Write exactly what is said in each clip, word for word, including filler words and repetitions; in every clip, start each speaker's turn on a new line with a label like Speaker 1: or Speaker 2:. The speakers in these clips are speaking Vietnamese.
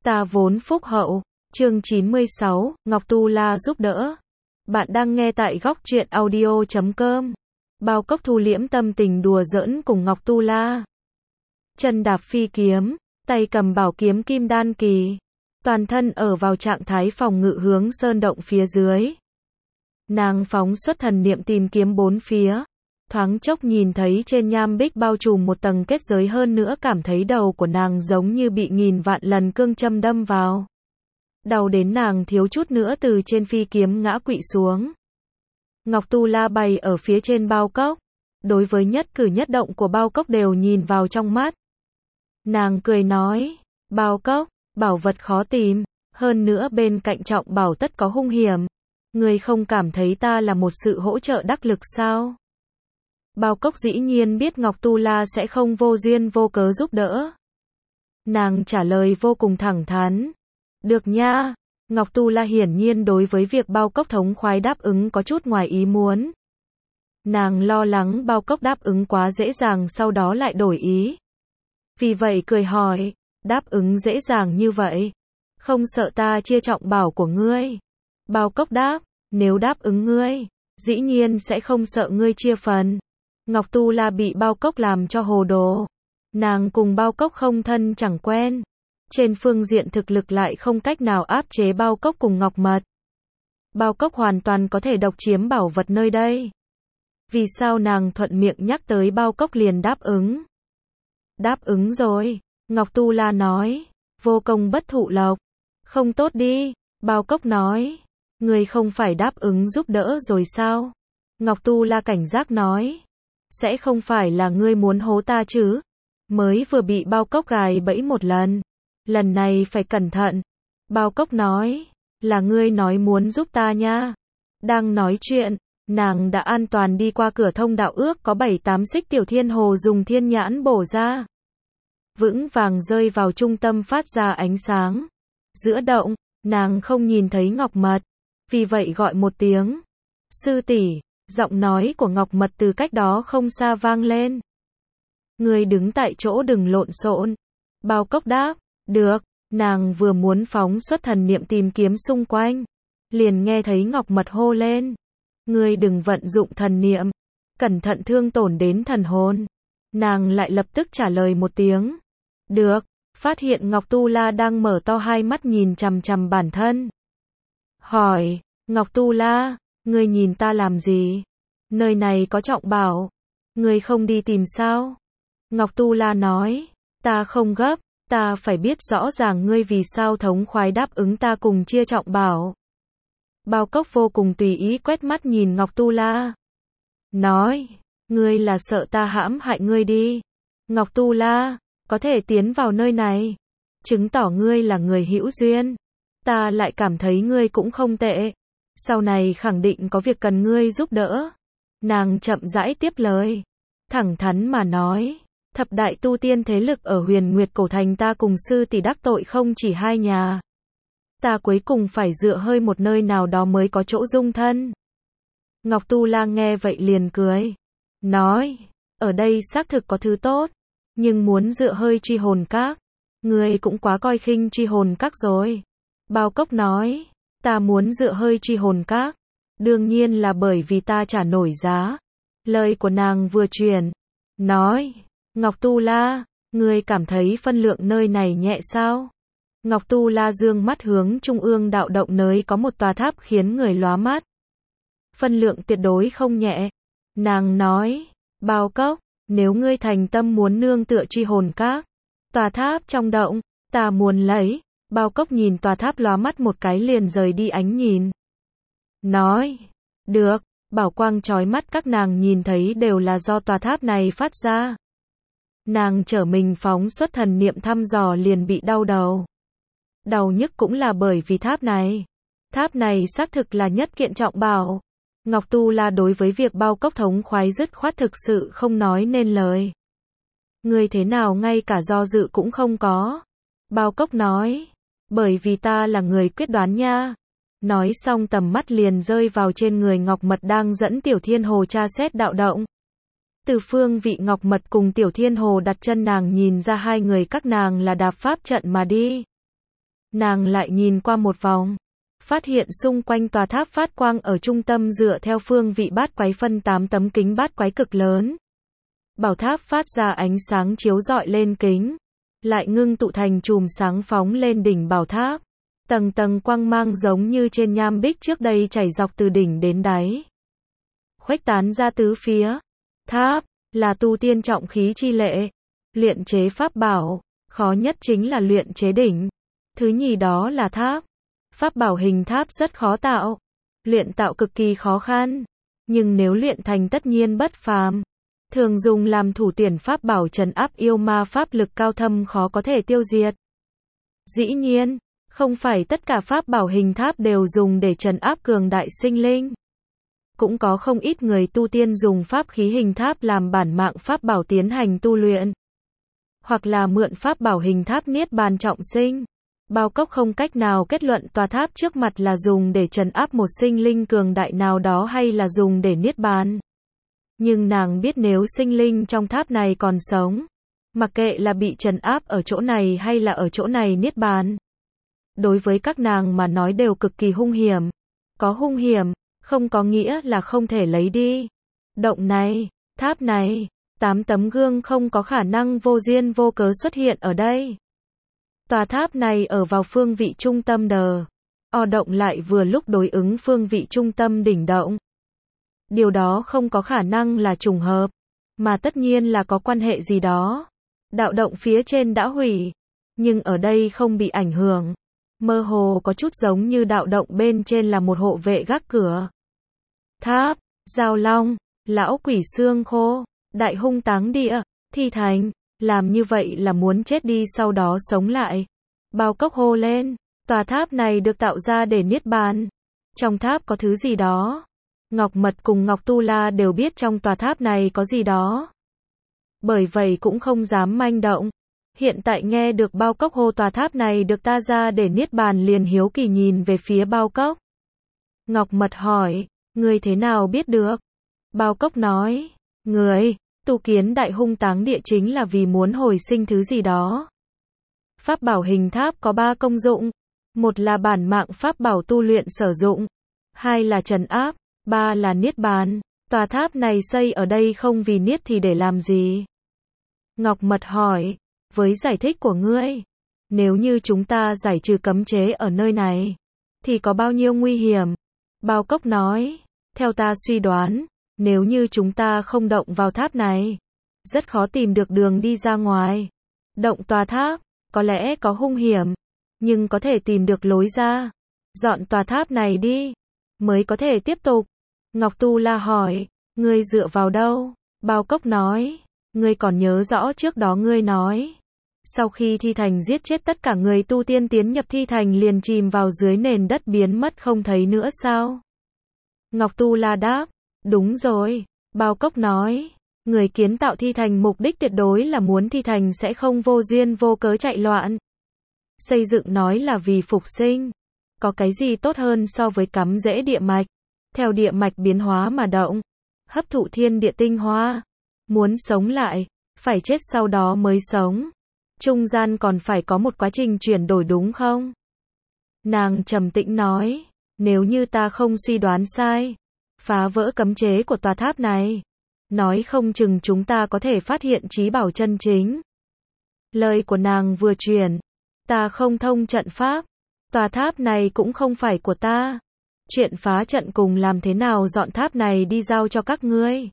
Speaker 1: Ta vốn phúc hậu. Chương chín mươi sáu, Ngọc Tu La giúp đỡ. Bạn đang nghe tại góc truyện audio chấm com. Bao Cốc thu liễm tâm tình đùa giỡn cùng Ngọc Tu La. Chân đạp phi kiếm, tay cầm bảo kiếm kim đan kỳ. Toàn thân ở vào trạng thái phòng ngự hướng sơn động phía dưới. Nàng phóng xuất thần niệm tìm kiếm bốn phía. Thoáng chốc nhìn thấy trên nham bích bao trùm một tầng kết giới, hơn nữa cảm thấy đầu của nàng giống như bị nghìn vạn lần cương châm đâm vào. Đau đến nàng thiếu chút nữa từ trên phi kiếm ngã quỵ xuống. Ngọc Tu La bày ở phía trên Bao Cốc. Đối với nhất cử nhất động của Bao Cốc đều nhìn vào trong mắt. Nàng cười nói, Bao Cốc, bảo vật khó tìm, hơn nữa bên cạnh trọng bảo tất có hung hiểm. Ngươi không cảm thấy ta là một sự hỗ trợ đắc lực sao? Bao Cốc dĩ nhiên biết Ngọc Tu La sẽ không vô duyên vô cớ giúp đỡ. Nàng trả lời vô cùng thẳng thắn. Được nha. Ngọc Tu La hiển nhiên đối với việc Bao Cốc thống khoái đáp ứng có chút ngoài ý muốn. Nàng lo lắng Bao Cốc đáp ứng quá dễ dàng sau đó lại đổi ý. Vì vậy cười hỏi, đáp ứng dễ dàng như vậy, không sợ ta chia trọng bảo của ngươi? Bao Cốc đáp, nếu đáp ứng ngươi, dĩ nhiên sẽ không sợ ngươi chia phần. Ngọc Tu La bị Bao Cốc làm cho hồ đồ. Nàng cùng Bao Cốc không thân chẳng quen. Trên phương diện thực lực lại không cách nào áp chế Bao Cốc cùng Ngọc Mật. Bao Cốc hoàn toàn có thể độc chiếm bảo vật nơi đây. Vì sao nàng thuận miệng nhắc tới Bao Cốc liền đáp ứng? Đáp ứng rồi. Ngọc Tu La nói, vô công bất thụ lộc. Không tốt đi. Bao Cốc nói, ngươi không phải đáp ứng giúp đỡ rồi sao? Ngọc Tu La cảnh giác nói, sẽ không phải là ngươi muốn hố ta chứ? Mới vừa bị Bao Cốc gài bẫy một lần. Lần này phải cẩn thận. Bao Cốc nói, là ngươi nói muốn giúp ta nha. Đang nói chuyện, nàng đã an toàn đi qua cửa thông đạo ước có bảy tám xích Tiểu Thiên Hồ dùng thiên nhãn bổ ra. Vững vàng rơi vào trung tâm phát ra ánh sáng. Giữa động, nàng không nhìn thấy Ngọc Mật. Vì vậy gọi một tiếng. Sư tỷ, giọng nói của Ngọc Mật từ cách đó không xa vang lên. Ngươi đứng tại chỗ đừng lộn xộn. Bao Cốc đáp, được. Nàng vừa muốn phóng xuất thần niệm tìm kiếm xung quanh, liền nghe thấy Ngọc Mật hô lên. Ngươi đừng vận dụng thần niệm, cẩn thận thương tổn đến thần hồn. Nàng lại lập tức trả lời một tiếng. Được. Phát hiện Ngọc Tu La đang mở to hai mắt nhìn chằm chằm bản thân. Hỏi, Ngọc Tu La, ngươi nhìn ta làm gì? Nơi này có trọng bảo. Ngươi không đi tìm sao? Ngọc Tu La nói, ta không gấp, ta phải biết rõ ràng ngươi vì sao thống khoái đáp ứng ta cùng chia trọng bảo. Bao Cốc vô cùng tùy ý quét mắt nhìn Ngọc Tu La. Nói, ngươi là sợ ta hãm hại ngươi đi. Ngọc Tu La, có thể tiến vào nơi này, chứng tỏ ngươi là người hữu duyên. Ta lại cảm thấy ngươi cũng không tệ. Sau này khẳng định có việc cần ngươi giúp đỡ. Nàng chậm rãi tiếp lời. Thẳng thắn mà nói, thập đại tu tiên thế lực ở Huyền Nguyệt Cổ Thành ta cùng sư tỷ đắc tội không chỉ hai nhà. Ta cuối cùng phải dựa hơi một nơi nào đó mới có chỗ dung thân. Ngọc Tu La nghe vậy liền cười. Nói, ở đây xác thực có thứ tốt. Nhưng muốn dựa hơi Truy Hồn Các, ngươi cũng quá coi khinh Truy Hồn Các rồi. Bao Cốc nói, ta muốn dựa hơi Truy Hồn Các, đương nhiên là bởi vì ta trả nổi giá. Lời của nàng vừa truyền, nói, Ngọc Tu La, ngươi cảm thấy phân lượng nơi này nhẹ sao? Ngọc Tu La dương mắt hướng trung ương đạo động nơi có một tòa tháp khiến người lóa mắt. Phân lượng tuyệt đối không nhẹ. Nàng nói, Bao Cốc, nếu ngươi thành tâm muốn nương tựa Truy Hồn Các, tòa tháp trong động, ta muốn lấy. Bao Cốc nhìn tòa tháp lóa mắt một cái liền rời đi ánh nhìn. Nói, được, bảo quang chói mắt các nàng nhìn thấy đều là do tòa tháp này phát ra. Nàng trở mình phóng xuất thần niệm thăm dò liền bị đau đầu. Đau nhức cũng là bởi vì tháp này. Tháp này xác thực là nhất kiện trọng bảo. Ngọc Tu La đối với việc Bao Cốc thống khoái dứt khoát thực sự không nói nên lời. Ngươi thế nào ngay cả do dự cũng không có? Bao Cốc nói, bởi vì ta là người quyết đoán nha. Nói xong tầm mắt liền rơi vào trên người Ngọc Mật đang dẫn Tiểu Thiên Hồ tra xét đạo động. Từ phương vị Ngọc Mật cùng Tiểu Thiên Hồ đặt chân nàng nhìn ra hai người các nàng là đạp pháp trận mà đi. Nàng lại nhìn qua một vòng, phát hiện xung quanh tòa tháp phát quang ở trung tâm dựa theo phương vị bát quái phân tám tấm kính bát quái cực lớn. Bảo tháp phát ra ánh sáng chiếu rọi lên kính, lại ngưng tụ thành chùm sáng phóng lên đỉnh bảo tháp. Tầng tầng quang mang giống như trên nham bích trước đây chảy dọc từ đỉnh đến đáy, khuếch tán ra tứ phía. Tháp là tu tiên trọng khí chi lệ, luyện chế pháp bảo, khó nhất chính là luyện chế đỉnh. Thứ nhì đó là tháp. Pháp bảo hình tháp rất khó tạo, luyện tạo cực kỳ khó khăn, nhưng nếu luyện thành tất nhiên bất phàm. Thường dùng làm thủ tuyển pháp bảo trấn áp yêu ma, pháp lực cao thâm khó có thể tiêu diệt. Dĩ nhiên, không phải tất cả pháp bảo hình tháp đều dùng để trấn áp cường đại sinh linh. Cũng có không ít người tu tiên dùng pháp khí hình tháp làm bản mạng pháp bảo tiến hành tu luyện, hoặc là mượn pháp bảo hình tháp niết bàn trọng sinh. Bao Cốc không cách nào kết luận tòa tháp trước mặt là dùng để trấn áp một sinh linh cường đại nào đó hay là dùng để niết bàn. Nhưng nàng biết nếu sinh linh trong tháp này còn sống, mặc kệ là bị trấn áp ở chỗ này hay là ở chỗ này niết bàn, đối với các nàng mà nói đều cực kỳ hung hiểm. Có hung hiểm, không có nghĩa là không thể lấy đi. Động này, tháp này, tám tấm gương không có khả năng vô duyên vô cớ xuất hiện ở đây. Tòa tháp này ở vào phương vị trung tâm đờ. O động lại vừa lúc đối ứng phương vị trung tâm đỉnh động. Điều đó không có khả năng là trùng hợp, mà tất nhiên là có quan hệ gì đó. Đạo động phía trên đã hủy, nhưng ở đây không bị ảnh hưởng. Mơ hồ có chút giống như đạo động bên trên là một hộ vệ gác cửa. Tháp, Giao Long, lão quỷ xương khô, đại hung táng địa, thi thành, làm như vậy là muốn chết đi sau đó sống lại. Bao Cốc hô lên, tòa tháp này được tạo ra để niết bàn. Trong tháp có thứ gì đó. Ngọc Mật cùng Ngọc Tu La đều biết trong tòa tháp này có gì đó. Bởi vậy cũng không dám manh động. Hiện tại nghe được Bao Cốc hô tòa tháp này được ta ra để niết bàn liền hiếu kỳ nhìn về phía Bao Cốc. Ngọc Mật hỏi, người thế nào biết được? Bao Cốc nói, người, tu kiến đại hung táng địa chính là vì muốn hồi sinh thứ gì đó. Pháp bảo hình tháp có ba công dụng. Một là bản mạng pháp bảo tu luyện sử dụng. Hai là trấn áp. Ba là niết bàn. Tòa tháp này xây ở đây không vì niết thì để làm gì? Ngọc Mật hỏi, với giải thích của ngươi, nếu như chúng ta giải trừ cấm chế ở nơi này, thì có bao nhiêu nguy hiểm? Bao Cốc nói, theo ta suy đoán, nếu như chúng ta không động vào tháp này, rất khó tìm được đường đi ra ngoài. Động tòa tháp, có lẽ có hung hiểm, nhưng có thể tìm được lối ra. Dọn tòa tháp này đi, mới có thể tiếp tục. Ngọc Tu La hỏi, ngươi dựa vào đâu? Bao Cốc nói, ngươi còn nhớ rõ trước đó ngươi nói, sau khi thi thành giết chết tất cả người tu tiên tiến nhập thi thành liền chìm vào dưới nền đất biến mất không thấy nữa sao? Ngọc Tu La đáp, đúng rồi. Bao Cốc nói, người kiến tạo thi thành mục đích tuyệt đối là muốn thi thành sẽ không vô duyên vô cớ chạy loạn. Xây dựng nói là vì phục sinh. Có cái gì tốt hơn so với cắm rễ địa mạch, theo địa mạch biến hóa mà động, hấp thụ thiên địa tinh hoa. Muốn sống lại, phải chết sau đó mới sống. Trung gian còn phải có một quá trình chuyển đổi đúng không? Nàng trầm tĩnh nói, nếu như ta không suy đoán sai, phá vỡ cấm chế của tòa tháp này, nói không chừng chúng ta có thể phát hiện trí bảo chân chính. Lời của nàng vừa truyền, ta không thông trận pháp, tòa tháp này cũng không phải của ta. Chuyện phá trận cùng làm thế nào dọn tháp này đi giao cho các ngươi.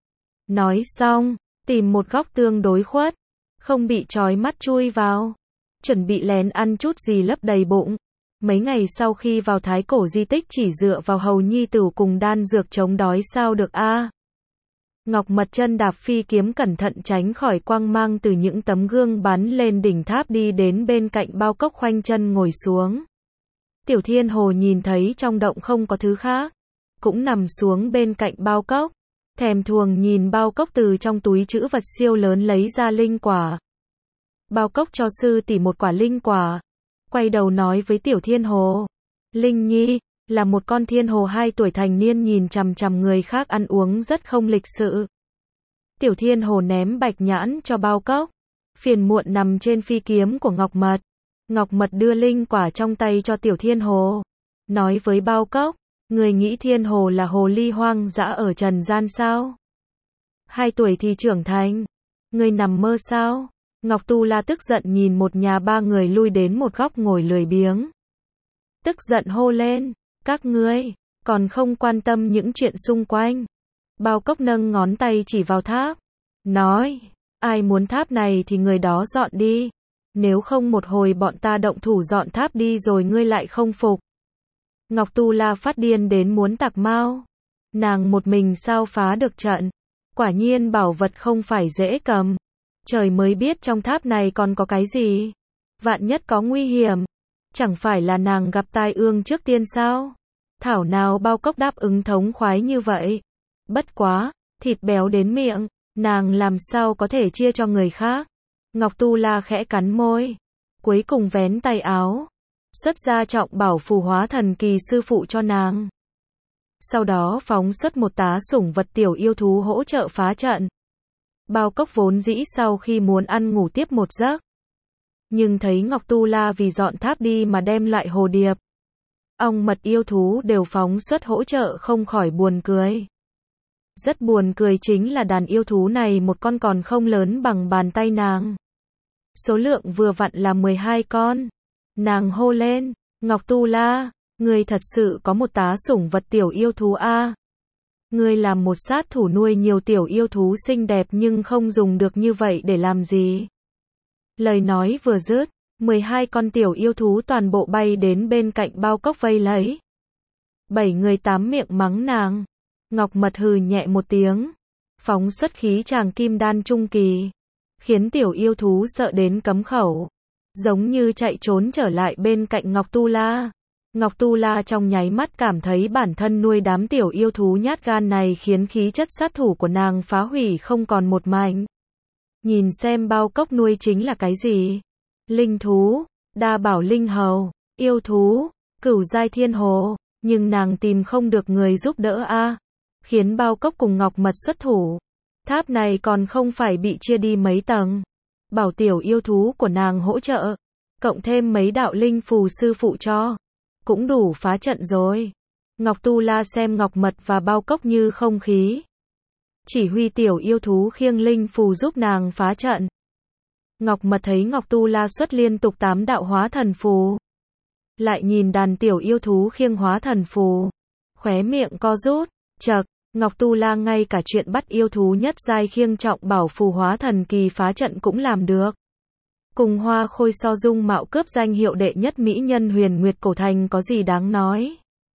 Speaker 1: Nói xong, tìm một góc tương đối khuất, không bị trói mắt chui vào, chuẩn bị lén ăn chút gì lấp đầy bụng. Mấy ngày sau khi vào thái cổ di tích chỉ dựa vào hầu nhi tử cùng đan dược chống đói sao được a? À? Ngọc Mật chân đạp phi kiếm cẩn thận tránh khỏi quang mang từ những tấm gương bắn lên đỉnh tháp đi đến bên cạnh Bao Cốc khoanh chân ngồi xuống. Tiểu Thiên Hồ nhìn thấy trong động không có thứ khác, cũng nằm xuống bên cạnh Bao Cốc, thèm thuồng nhìn Bao Cốc từ trong túi trữ vật siêu lớn lấy ra linh quả. Bao Cốc cho sư tỷ một quả linh quả, quay đầu nói với Tiểu Thiên Hồ, Linh Nhi, là một con thiên hồ hai tuổi thành niên nhìn chằm chằm người khác ăn uống rất không lịch sự. Tiểu Thiên Hồ ném bạch nhãn cho Bao Cốc, phiền muộn nằm trên phi kiếm của Ngọc Mật. Ngọc Mật đưa linh quả trong tay cho Tiểu Thiên Hồ. Nói với Bao Cốc, người nghĩ Thiên Hồ là hồ ly hoang dã ở trần gian sao? Hai tuổi thì trưởng thành. Người nằm mơ sao? Ngọc Tu La tức giận nhìn một nhà ba người lui đến một góc ngồi lười biếng. Tức giận hô lên, các ngươi, còn không quan tâm những chuyện xung quanh. Bao Cốc nâng ngón tay chỉ vào tháp. Nói, ai muốn tháp này thì người đó dọn đi. Nếu không một hồi bọn ta động thủ dọn tháp đi rồi ngươi lại không phục. Ngọc Tu La phát điên đến muốn tạc mau. Nàng một mình sao phá được trận. Quả nhiên bảo vật không phải dễ cầm. Trời mới biết trong tháp này còn có cái gì. Vạn nhất có nguy hiểm. Chẳng phải là nàng gặp tai ương trước tiên sao? Thảo nào Bao Cốc đáp ứng thống khoái như vậy. Bất quá, thịt béo đến miệng, nàng làm sao có thể chia cho người khác. Ngọc Tu La khẽ cắn môi. Cuối cùng vén tay áo. Xuất ra trọng bảo phù hóa thần kỳ sư phụ cho nàng. Sau đó phóng xuất một tá sủng vật tiểu yêu thú hỗ trợ phá trận. Bao Cốc vốn dĩ sau khi muốn ăn ngủ tiếp một giấc. Nhưng thấy Ngọc Tu La vì dọn tháp đi mà đem lại hồ điệp, ong mật yêu thú đều phóng xuất hỗ trợ không khỏi buồn cười. Rất buồn cười chính là đàn yêu thú này một con còn không lớn bằng bàn tay nàng. Số lượng vừa vặn là mười hai con. Nàng hô lên, Ngọc Tu La, ngươi thật sự có một tá sủng vật tiểu yêu thú a? À? Ngươi làm một sát thủ nuôi nhiều tiểu yêu thú xinh đẹp nhưng không dùng được như vậy để làm gì? Lời nói vừa dứt, mười hai con tiểu yêu thú toàn bộ bay đến bên cạnh Bao Cốc vây lấy. Bảy người tám miệng mắng nàng. Ngọc Mật hừ nhẹ một tiếng, phóng xuất khí tràng kim đan trung kỳ, khiến tiểu yêu thú sợ đến cấm khẩu, giống như chạy trốn trở lại bên cạnh Ngọc Tu La. Ngọc Tu La trong nháy mắt cảm thấy bản thân nuôi đám tiểu yêu thú nhát gan này khiến khí chất sát thủ của nàng phá hủy không còn một mảnh. Nhìn xem Bao Cốc nuôi chính là cái gì? Linh thú, đa bảo linh hầu, yêu thú, cửu giai thiên hồ, nhưng nàng tìm không được người giúp đỡ a, à? Khiến Bao Cốc cùng Ngọc Mật xuất thủ. Tháp này còn không phải bị chia đi mấy tầng. Bảo tiểu yêu thú của nàng hỗ trợ, cộng thêm mấy đạo linh phù sư phụ cho, cũng đủ phá trận rồi. Ngọc Tu La xem Ngọc Mật và Bao Cốc như không khí, chỉ huy tiểu yêu thú khiêng linh phù giúp nàng phá trận. Ngọc Mật thấy Ngọc Tu La xuất liên tục tám đạo hóa thần phù, lại nhìn đàn tiểu yêu thú khiêng hóa thần phù, khóe miệng co rút. Chậc, Ngọc Tu La ngay cả chuyện bắt yêu thú nhất giai khiêng trọng bảo phù hóa thần kỳ phá trận cũng làm được. Cùng Hoa Khôi so dung mạo cướp danh hiệu đệ nhất mỹ nhân Huyền Nguyệt Cổ Thành có gì đáng nói.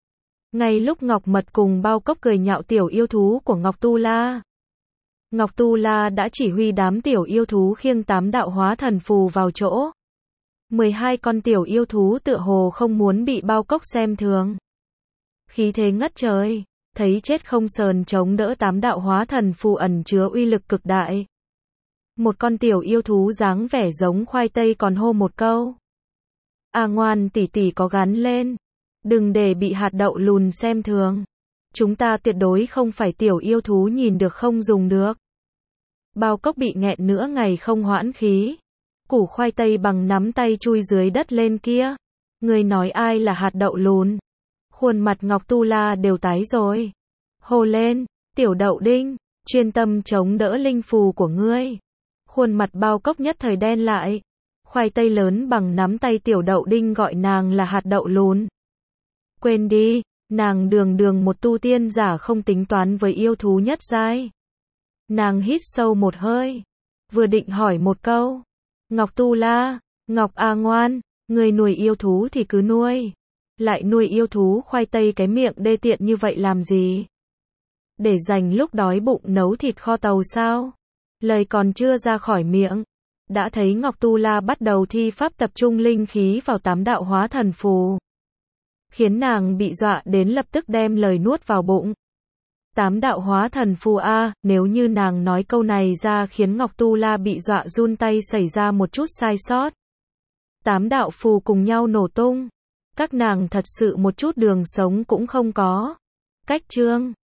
Speaker 1: Ngay lúc Ngọc Mật cùng Bao Cốc cười nhạo tiểu yêu thú của Ngọc Tu La, Ngọc Tu La đã chỉ huy đám tiểu yêu thú khiêng tám đạo hóa thần phù vào chỗ. mười hai con tiểu yêu thú tựa hồ không muốn bị Bao Cốc xem thường. Khí thế ngất trời, thấy chết không sờn chống đỡ tám đạo hóa thần phù ẩn chứa uy lực cực đại. Một con tiểu yêu thú dáng vẻ giống khoai tây còn hô một câu. À ngoan tỷ tỷ có gắn lên. Đừng để bị hạt đậu lùn xem thường. Chúng ta tuyệt đối không phải tiểu yêu thú nhìn được không dùng được. Bao Cốc bị nghẹn nửa ngày không hoãn khí. Củ khoai tây bằng nắm tay chui dưới đất lên kia. Người nói ai là hạt đậu lùn? Khuôn mặt Ngọc Tu La đều tái rồi. Hô lên, tiểu đậu đinh, chuyên tâm chống đỡ linh phù của ngươi. Khuôn mặt Bao Cốc nhất thời đen lại. Khoai tây lớn bằng nắm tay tiểu đậu đinh gọi nàng là hạt đậu lùn. Quên đi, nàng đường đường một tu tiên giả không tính toán với yêu thú nhất giai. Nàng hít sâu một hơi, vừa định hỏi một câu. Ngọc Tu La, Ngọc A ngoan, người nuôi yêu thú thì cứ nuôi. Lại nuôi yêu thú khoai tây cái miệng đê tiện như vậy làm gì? Để dành lúc đói bụng nấu thịt kho tàu sao? Lời còn chưa ra khỏi miệng, đã thấy Ngọc Tu La bắt đầu thi pháp tập trung linh khí vào tám đạo hóa thần phù. Khiến nàng bị dọa đến lập tức đem lời nuốt vào bụng. Tám đạo hóa thần phù a, nếu như nàng nói câu này ra khiến Ngọc Tu La bị dọa run tay xảy ra một chút sai sót. Tám đạo phù cùng nhau nổ tung. Các nàng thật sự một chút đường sống cũng không có. Cách chương